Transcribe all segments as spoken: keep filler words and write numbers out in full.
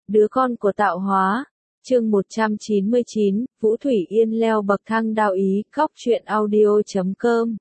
Đứa con của tạo hóa. Chương một trăm chín mươi chín, Vũ Thủy Yên leo bậc thang đạo ý, khóc chuyện audio chấm com.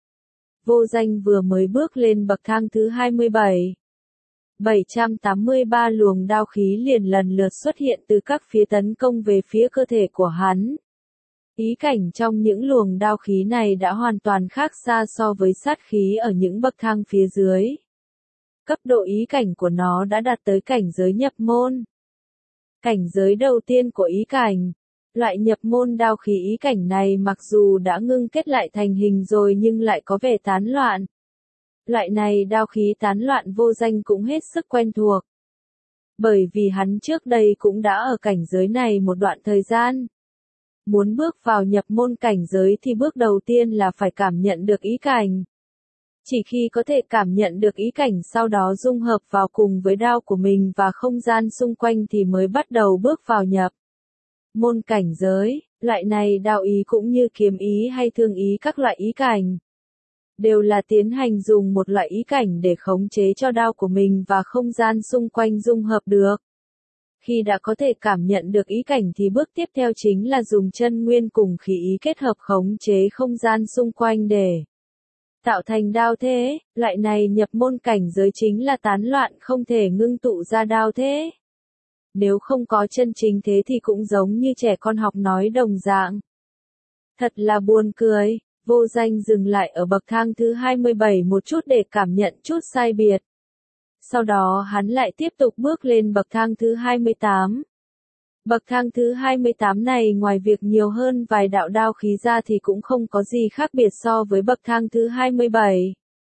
Vô Danh vừa mới bước lên bậc thang thứ hai mươi bảy. bảy trăm tám mươi ba luồng đao khí liền lần lượt xuất hiện từ các phía tấn công về phía cơ thể của hắn. Ý cảnh trong những luồng đao khí này đã hoàn toàn khác xa so với sát khí ở những bậc thang phía dưới. Cấp độ ý cảnh của nó đã đạt tới cảnh giới nhập môn. Cảnh giới đầu tiên của ý cảnh. Loại nhập môn đao khí ý cảnh này mặc dù đã ngưng kết lại thành hình rồi nhưng lại có vẻ tán loạn. Loại này đao khí tán loạn Vô Danh cũng hết sức quen thuộc. Bởi vì hắn trước đây cũng đã ở cảnh giới này một đoạn thời gian. Muốn bước vào nhập môn cảnh giới thì bước đầu tiên là phải cảm nhận được ý cảnh. Chỉ khi có thể cảm nhận được ý cảnh sau đó dung hợp vào cùng với đao của mình và không gian xung quanh thì mới bắt đầu bước vào nhập môn cảnh giới. Loại này đao ý cũng như kiếm ý hay thương ý, các loại ý cảnh đều là tiến hành dùng một loại ý cảnh để khống chế cho đao của mình và không gian xung quanh dung hợp được. Khi đã có thể cảm nhận được ý cảnh thì bước tiếp theo chính là dùng chân nguyên cùng khí ý kết hợp khống chế không gian xung quanh để tạo thành đao thế. Loại này nhập môn cảnh giới chính là tán loạn, không thể ngưng tụ ra đao thế. Nếu không có chân chính thế thì cũng giống như trẻ con học nói đồng dạng. Thật là buồn cười. Vô Danh dừng lại ở bậc thang thứ hai mươi bảy một chút để cảm nhận chút sai biệt. Sau đó hắn lại tiếp tục bước lên bậc thang thứ hai mươi tám. Bậc thang thứ hai mươi tám này ngoài việc nhiều hơn vài đạo đao khí ra thì cũng không có gì khác biệt so với bậc thang thứ hai mươi bảy.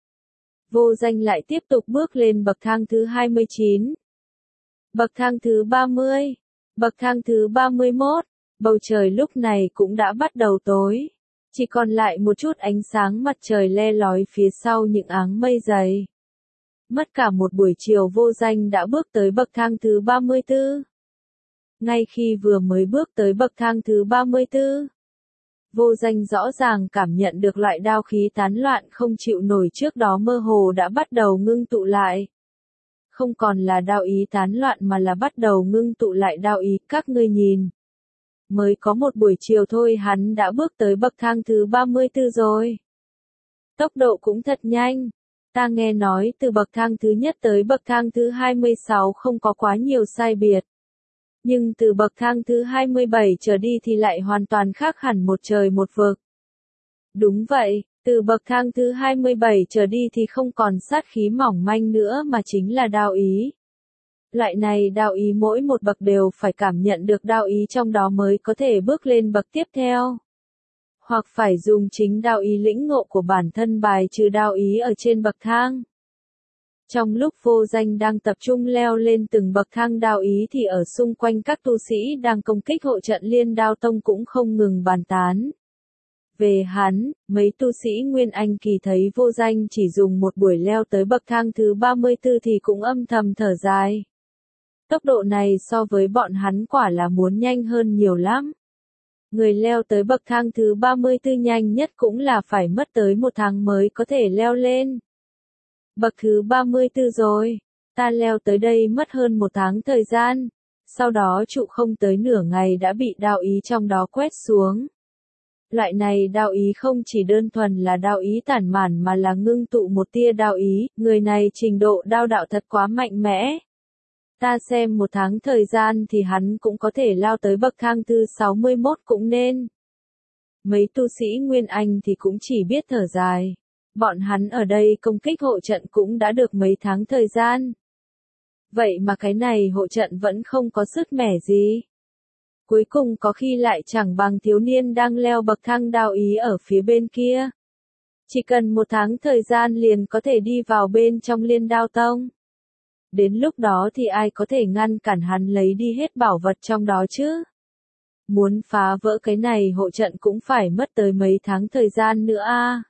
Vô Danh lại tiếp tục bước lên bậc thang thứ hai mươi chín. Bậc thang thứ ba mươi. Bậc thang thứ ba mươi mốt. Bầu trời lúc này cũng đã bắt đầu tối. Chỉ còn lại một chút ánh sáng mặt trời le lói phía sau những áng mây dày. Mất cả một buổi chiều Vô Danh đã bước tới bậc thang thứ ba mươi tư. Ngay khi vừa mới bước tới bậc thang thứ ba mươi tư, Vô Danh rõ ràng cảm nhận được loại đao khí tán loạn không chịu nổi trước đó mơ hồ đã bắt đầu ngưng tụ lại. Không còn là đao ý tán loạn mà là bắt đầu ngưng tụ lại đao ý, các ngươi nhìn. Mới có một buổi chiều thôi hắn đã bước tới bậc thang thứ ba mươi tư rồi. Tốc độ cũng thật nhanh. Ta nghe nói từ bậc thang thứ nhất tới bậc thang thứ hai mươi sáu không có quá nhiều sai biệt. Nhưng từ bậc thang thứ hai mươi bảy trở đi thì lại hoàn toàn khác hẳn một trời một vực. Đúng vậy, từ bậc thang thứ hai mươi bảy trở đi thì không còn sát khí mỏng manh nữa mà chính là đao ý. Loại này đao ý mỗi một bậc đều phải cảm nhận được đao ý trong đó mới có thể bước lên bậc tiếp theo. Hoặc phải dùng chính đao ý lĩnh ngộ của bản thân bài trừ đao ý ở trên bậc thang. Trong lúc Vô Danh đang tập trung leo lên từng bậc thang đao ý thì ở xung quanh các tu sĩ đang công kích hộ trận Liên Đao Tông cũng không ngừng bàn tán. Về hắn, mấy tu sĩ Nguyên Anh kỳ thấy Vô Danh chỉ dùng một buổi leo tới bậc thang thứ ba mươi tư thì cũng âm thầm thở dài. Tốc độ này so với bọn hắn quả là muốn nhanh hơn nhiều lắm. Người leo tới bậc thang thứ ba mươi tư nhanh nhất cũng là phải mất tới một tháng mới có thể leo lên. Bậc thứ ba mươi tư rồi, ta leo tới đây mất hơn một tháng thời gian, sau đó trụ không tới nửa ngày đã bị đao ý trong đó quét xuống. Loại này đao ý không chỉ đơn thuần là đao ý tản mạn mà là ngưng tụ một tia đao ý, người này trình độ đao đạo thật quá mạnh mẽ. Ta xem một tháng thời gian thì hắn cũng có thể lao tới bậc thang thứ sáu mươi mốt cũng nên. Mấy tu sĩ Nguyên Anh thì cũng chỉ biết thở dài. Bọn hắn ở đây công kích hộ trận cũng đã được mấy tháng thời gian. Vậy mà cái này hộ trận vẫn không có sức mẻ gì. Cuối cùng có khi lại chẳng bằng thiếu niên đang leo bậc thang đao ý ở phía bên kia. Chỉ cần một tháng thời gian liền có thể đi vào bên trong Liên Đao Tông. Đến lúc đó thì ai có thể ngăn cản hắn lấy đi hết bảo vật trong đó chứ? Muốn phá vỡ cái này hộ trận cũng phải mất tới mấy tháng thời gian nữa a. À.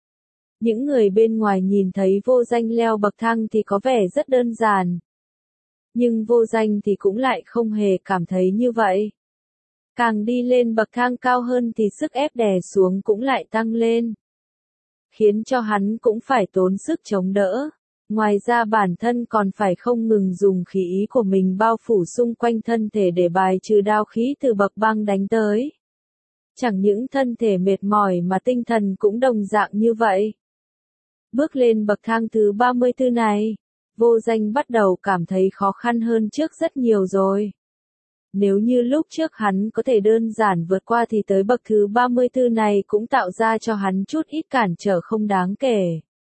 Những người bên ngoài nhìn thấy Vô Danh leo bậc thang thì có vẻ rất đơn giản. Nhưng Vô Danh thì cũng lại không hề cảm thấy như vậy. Càng đi lên bậc thang cao hơn thì sức ép đè xuống cũng lại tăng lên. Khiến cho hắn cũng phải tốn sức chống đỡ. Ngoài ra bản thân còn phải không ngừng dùng khí ý của mình bao phủ xung quanh thân thể để bài trừ đao khí từ bậc băng đánh tới. Chẳng những thân thể mệt mỏi mà tinh thần cũng đồng dạng như vậy. Bước lên bậc thang thứ ba mươi tư này, Vô Danh bắt đầu cảm thấy khó khăn hơn trước rất nhiều rồi. Nếu như lúc trước hắn có thể đơn giản vượt qua thì tới bậc thứ ba mươi tư này cũng tạo ra cho hắn chút ít cản trở không đáng kể.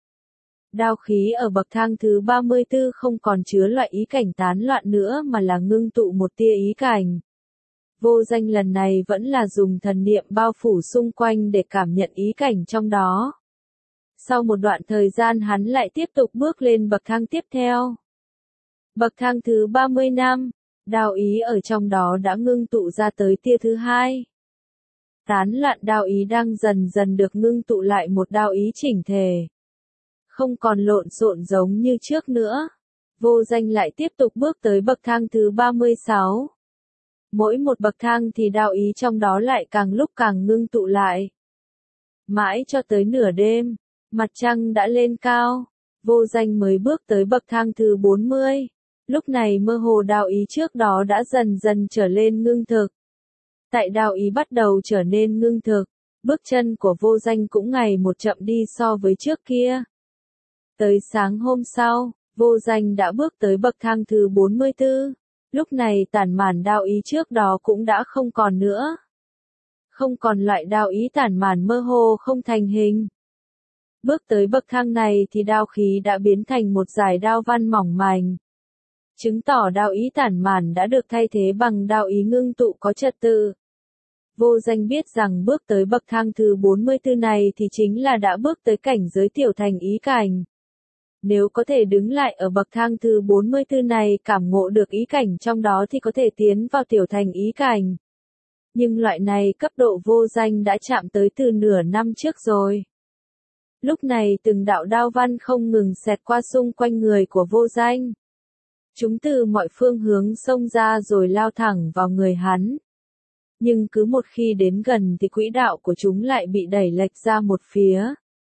Đao khí ở bậc thang thứ ba mươi tư không còn chứa loại ý cảnh tán loạn nữa mà là ngưng tụ một tia ý cảnh. Vô Danh lần này vẫn là dùng thần niệm bao phủ xung quanh để cảm nhận ý cảnh trong đó. Sau một đoạn thời gian hắn lại tiếp tục bước lên bậc thang tiếp theo. Bậc thang thứ ba mươi lăm, đao ý ở trong đó đã ngưng tụ ra tới tia thứ hai. Tán loạn đao ý đang dần dần được ngưng tụ lại một đao ý chỉnh thể. Không còn lộn xộn giống như trước nữa. Vô Danh lại tiếp tục bước tới bậc thang thứ ba mươi sáu. Mỗi một bậc thang thì đao ý trong đó lại càng lúc càng ngưng tụ lại. Mãi cho tới nửa đêm, mặt trăng đã lên cao, Vô Danh mới bước tới bậc thang thứ bốn mươi. Lúc này mơ hồ đao ý trước đó đã dần dần trở lên ngưng thực. Tại đao ý bắt đầu trở nên ngưng thực, bước chân của Vô Danh cũng ngày một chậm đi so với trước kia. Tới sáng hôm sau, Vô Danh đã bước tới bậc thang thứ bốn mươi tư. Lúc này tản màn đao ý trước đó cũng đã không còn nữa. Không còn loại đao ý tản màn mơ hồ không thành hình. Bước tới bậc thang này thì đao khí đã biến thành một dải đao văn mỏng manh. Chứng tỏ đao ý tản màn đã được thay thế bằng đao ý ngưng tụ có trật tự. Vô Danh biết rằng bước tới bậc thang thứ bốn mươi tư này thì chính là đã bước tới cảnh giới tiểu thành ý cảnh. Nếu có thể đứng lại ở bậc thang thứ bốn mươi tư này cảm ngộ được ý cảnh trong đó thì có thể tiến vào tiểu thành ý cảnh. Nhưng loại này cấp độ Vô Danh đã chạm tới từ nửa năm trước rồi. Lúc này từng đạo đao văn không ngừng xẹt qua xung quanh người của Vô Danh. Chúng từ mọi phương hướng xông ra rồi lao thẳng vào người hắn. Nhưng cứ một khi đến gần thì quỹ đạo của chúng lại bị đẩy lệch ra một phía.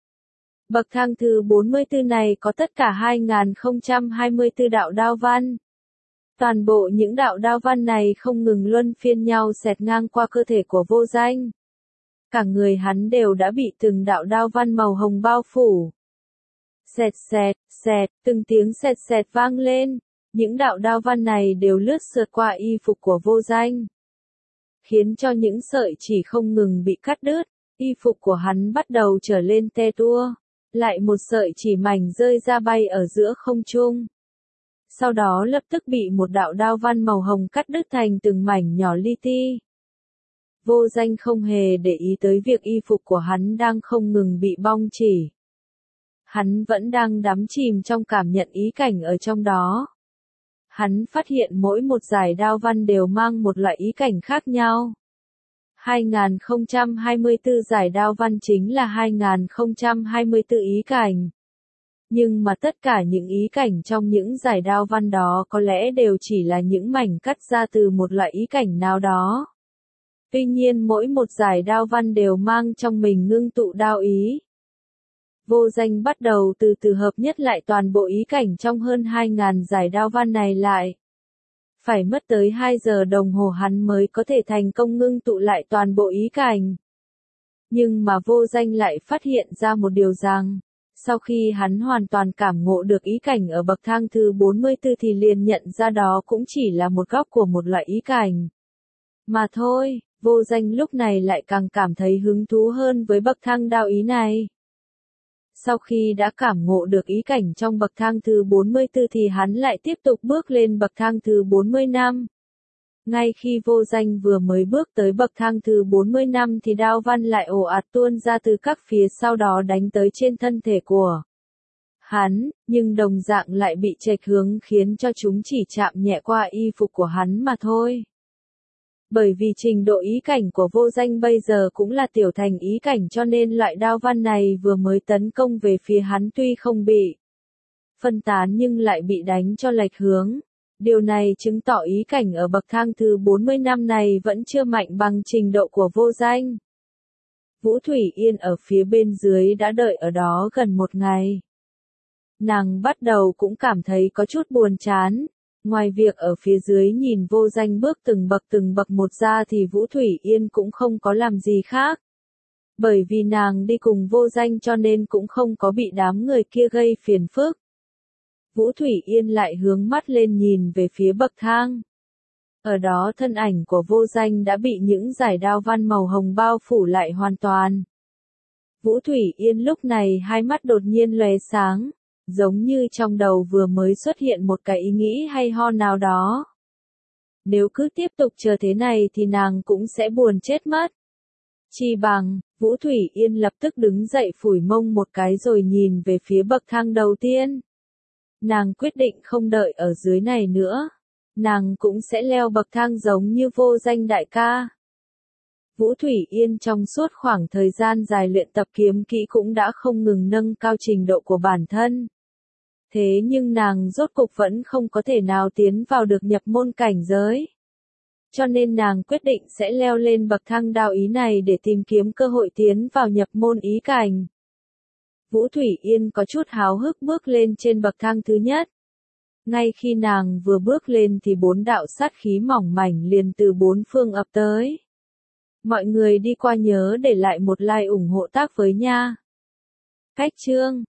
Bậc thang thứ bốn mươi tư này có tất cả hai nghìn không trăm hai mươi tư đạo đao văn. Toàn bộ những đạo đao văn này không ngừng luân phiên nhau xẹt ngang qua cơ thể của Vô Danh. Cả người hắn đều đã bị từng đạo đao văn màu hồng bao phủ. Xẹt xẹt, xẹt, từng tiếng xẹt xẹt vang lên. Những đạo đao văn này đều lướt sượt qua y phục của Vô Danh. Khiến cho những sợi chỉ không ngừng bị cắt đứt, y phục của hắn bắt đầu trở lên te tua. Lại một sợi chỉ mảnh rơi ra bay ở giữa không trung. Sau đó lập tức bị một đạo đao văn màu hồng cắt đứt thành từng mảnh nhỏ li ti. Vô Danh không hề để ý tới việc y phục của hắn đang không ngừng bị bong chỉ. Hắn vẫn đang đắm chìm trong cảm nhận ý cảnh ở trong đó. Hắn phát hiện mỗi một dải đao văn đều mang một loại ý cảnh khác nhau. hai nghìn không trăm hai mươi tư dải đao văn chính là hai nghìn không trăm hai mươi tư ý cảnh. Nhưng mà tất cả những ý cảnh trong những dải đao văn đó có lẽ đều chỉ là những mảnh cắt ra từ một loại ý cảnh nào đó. Tuy nhiên mỗi một dải đao văn đều mang trong mình ngưng tụ đao ý. Vô Danh bắt đầu từ từ hợp nhất lại toàn bộ ý cảnh trong hơn hai nghìn dải đao văn này lại. Phải mất tới hai giờ đồng hồ hắn mới có thể thành công ngưng tụ lại toàn bộ ý cảnh. Nhưng mà Vô Danh lại phát hiện ra một điều rằng, sau khi hắn hoàn toàn cảm ngộ được ý cảnh ở bậc thang thứ bốn mươi tư thì liền nhận ra đó cũng chỉ là một góc của một loại ý cảnh. Mà thôi, Vô Danh lúc này lại càng cảm thấy hứng thú hơn với bậc thang đao ý này. Sau khi đã cảm ngộ được ý cảnh trong bậc thang thứ bốn mươi tư thì hắn lại tiếp tục bước lên bậc thang thứ bốn mươi lăm. Ngay khi Vô Danh vừa mới bước tới bậc thang thứ bốn mươi lăm thì đao văn lại ồ ạt tuôn ra từ các phía sau đó đánh tới trên thân thể của hắn, nhưng đồng dạng lại bị chệch hướng khiến cho chúng chỉ chạm nhẹ qua y phục của hắn mà thôi. Bởi vì trình độ ý cảnh của Vô Danh bây giờ cũng là tiểu thành ý cảnh cho nên loại đao văn này vừa mới tấn công về phía hắn tuy không bị phân tán nhưng lại bị đánh cho lệch hướng. Điều này chứng tỏ ý cảnh ở bậc thang thứ bốn mươi lăm này vẫn chưa mạnh bằng trình độ của Vô Danh. Vũ Thủy Yên ở phía bên dưới đã đợi ở đó gần một ngày. nàng bắt đầu cũng cảm thấy có chút buồn chán. Ngoài việc ở phía dưới nhìn Vô Danh bước từng bậc từng bậc một ra thì Vũ Thủy Yên cũng không có làm gì khác. Bởi vì nàng đi cùng Vô Danh cho nên cũng không có bị đám người kia gây phiền phức. Vũ Thủy Yên lại hướng mắt lên nhìn về phía bậc thang. Ở đó thân ảnh của Vô Danh đã bị những dải đao văn màu hồng bao phủ lại hoàn toàn. Vũ Thủy Yên lúc này hai mắt đột nhiên lóe sáng, giống như trong đầu vừa mới xuất hiện một cái ý nghĩ hay ho nào đó. Nếu cứ tiếp tục chờ thế này thì nàng cũng sẽ buồn chết mất. Chi bằng, Vũ Thủy Yên lập tức đứng dậy phủi mông một cái rồi nhìn về phía bậc thang đầu tiên. Nàng quyết định không đợi ở dưới này nữa. Nàng cũng sẽ leo bậc thang giống như Vô Danh đại ca. Vũ Thủy Yên trong suốt khoảng thời gian dài luyện tập kiếm kỹ cũng đã không ngừng nâng cao trình độ của bản thân. Thế nhưng nàng rốt cục vẫn không có thể nào tiến vào được nhập môn cảnh giới. Cho nên nàng quyết định sẽ leo lên bậc thang đao ý này để tìm kiếm cơ hội tiến vào nhập môn ý cảnh. Vũ Thủy Yên có chút háo hức bước lên trên bậc thang thứ nhất. Ngay khi nàng vừa bước lên thì bốn đạo sát khí mỏng mảnh liền từ bốn phương ập tới. Mọi người đi qua nhớ để lại một like ủng hộ tác với nha. Cách chương